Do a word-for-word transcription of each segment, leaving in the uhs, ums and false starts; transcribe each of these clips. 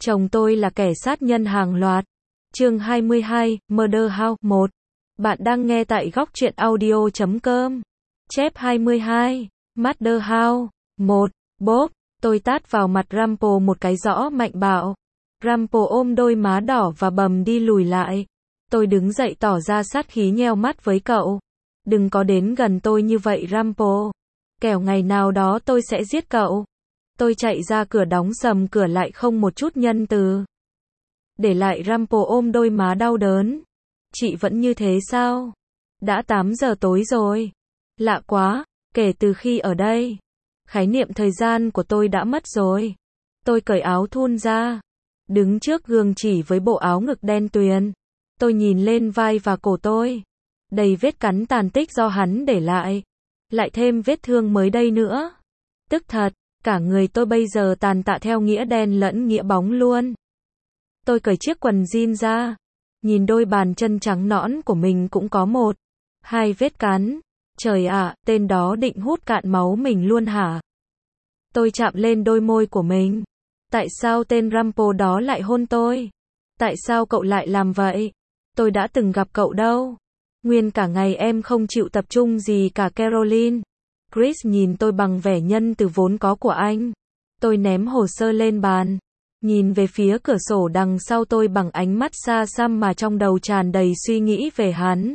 Chồng tôi là kẻ sát nhân hàng loạt. Chương hai mươi hai, Murder House một. Bạn đang nghe tại góc truyện audio chấm com. Chép hai mươi hai, Murder House một. Bốp, tôi tát vào mặt Rampo một cái rõ mạnh bạo. Rampo ôm đôi má đỏ và bầm đi lùi lại. Tôi đứng dậy tỏ ra sát khí nheo mắt với cậu. Đừng có đến gần tôi như vậy Rampo. Kẻo ngày nào đó tôi sẽ giết cậu. Tôi chạy ra cửa đóng sầm cửa lại không một chút nhân từ. Để lại Rampo ôm đôi má đau đớn. Chị vẫn như thế sao? Đã tám giờ tối rồi. Lạ quá, kể từ khi ở đây, khái niệm thời gian của tôi đã mất rồi. Tôi cởi áo thun ra, đứng trước gương chỉ với bộ áo ngực đen tuyền. Tôi nhìn lên vai và cổ tôi, đầy vết cắn tàn tích do hắn để lại. Lại thêm vết thương mới đây nữa. Tức thật, cả người tôi bây giờ tàn tạ theo nghĩa đen lẫn nghĩa bóng luôn. Tôi cởi chiếc quần jean ra, nhìn đôi bàn chân trắng nõn của mình cũng có một, hai vết cắn. Trời ạ, tên đó định hút cạn máu mình luôn hả? Tôi chạm lên đôi môi của mình. Tại sao tên Rampo đó lại hôn tôi? Tại sao cậu lại làm vậy? Tôi đã từng gặp cậu đâu. Nguyên cả ngày em không chịu tập trung gì cả Caroline. Chris nhìn tôi bằng vẻ nhân từ vốn có của anh. Tôi ném hồ sơ lên bàn, nhìn về phía cửa sổ đằng sau tôi bằng ánh mắt xa xăm mà trong đầu tràn đầy suy nghĩ về hắn.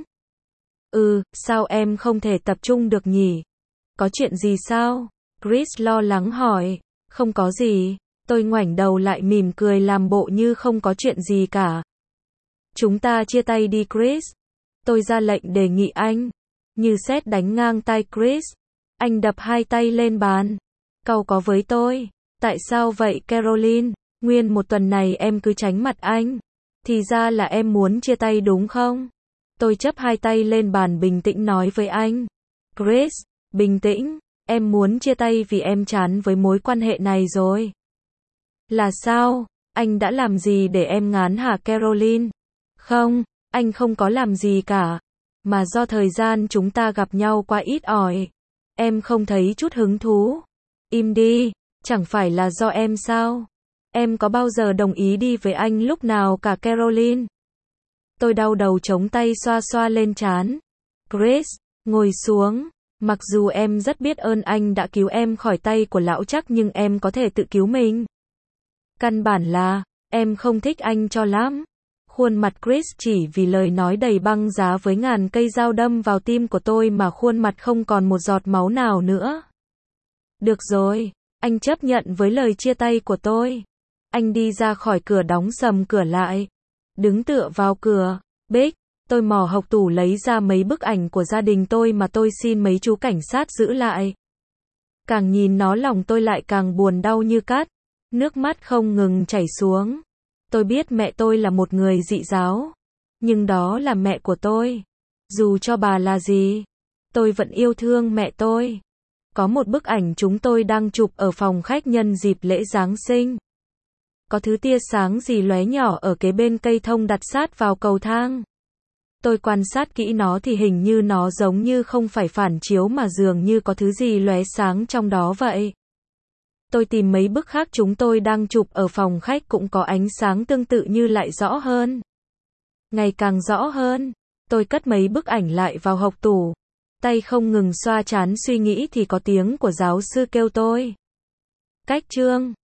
Ừ, sao em không thể tập trung được nhỉ? Có chuyện gì sao? Chris lo lắng hỏi. Không có gì. Tôi ngoảnh đầu lại mỉm cười làm bộ như không có chuyện gì cả. Chúng ta chia tay đi Chris. Tôi ra lệnh đề nghị anh. Như sét đánh ngang tai Chris. Anh đập hai tay lên bàn. Cau có với tôi. Tại sao vậy Caroline? Nguyên một tuần này em cứ tránh mặt anh. Thì ra là em muốn chia tay đúng không? Tôi chắp hai tay lên bàn bình tĩnh nói với anh. Chris, bình tĩnh. Em muốn chia tay vì em chán với mối quan hệ này rồi. Là sao? Anh đã làm gì để em ngán hả Caroline? Không, anh không có làm gì cả. Mà do thời gian chúng ta gặp nhau quá ít ỏi. Em không thấy chút hứng thú. Im đi, chẳng phải là do em sao? Em có bao giờ đồng ý đi với anh lúc nào cả Caroline? Tôi đau đầu chống tay xoa xoa lên trán. Chris, ngồi xuống. Mặc dù em rất biết ơn anh đã cứu em khỏi tay của lão chắc nhưng em có thể tự cứu mình. Căn bản là, em không thích anh cho lắm. Khuôn mặt Chris chỉ vì lời nói đầy băng giá với ngàn cây dao đâm vào tim của tôi mà khuôn mặt không còn một giọt máu nào nữa. Được rồi, anh chấp nhận với lời chia tay của tôi. Anh đi ra khỏi cửa đóng sầm cửa lại. Đứng tựa vào cửa, Bích, tôi mò hộc tủ lấy ra mấy bức ảnh của gia đình tôi mà tôi xin mấy chú cảnh sát giữ lại. Càng nhìn nó lòng tôi lại càng buồn đau như cát. Nước mắt không ngừng chảy xuống. Tôi biết mẹ tôi là một người dị giáo. Nhưng đó là mẹ của tôi. Dù cho bà là gì, tôi vẫn yêu thương mẹ tôi. Có một bức ảnh chúng tôi đang chụp ở phòng khách nhân dịp lễ Giáng sinh. Có thứ tia sáng gì lóe nhỏ ở kế bên cây thông đặt sát vào cầu thang. Tôi quan sát kỹ nó thì hình như nó giống như không phải phản chiếu mà dường như có thứ gì lóe sáng trong đó vậy. Tôi tìm mấy bức khác chúng tôi đang chụp ở phòng khách cũng có ánh sáng tương tự như lại rõ hơn. Ngày càng rõ hơn. Tôi cất mấy bức ảnh lại vào hộc tủ. Tay không ngừng xoa trán suy nghĩ thì có tiếng của giáo sư kêu tôi. Cách chương.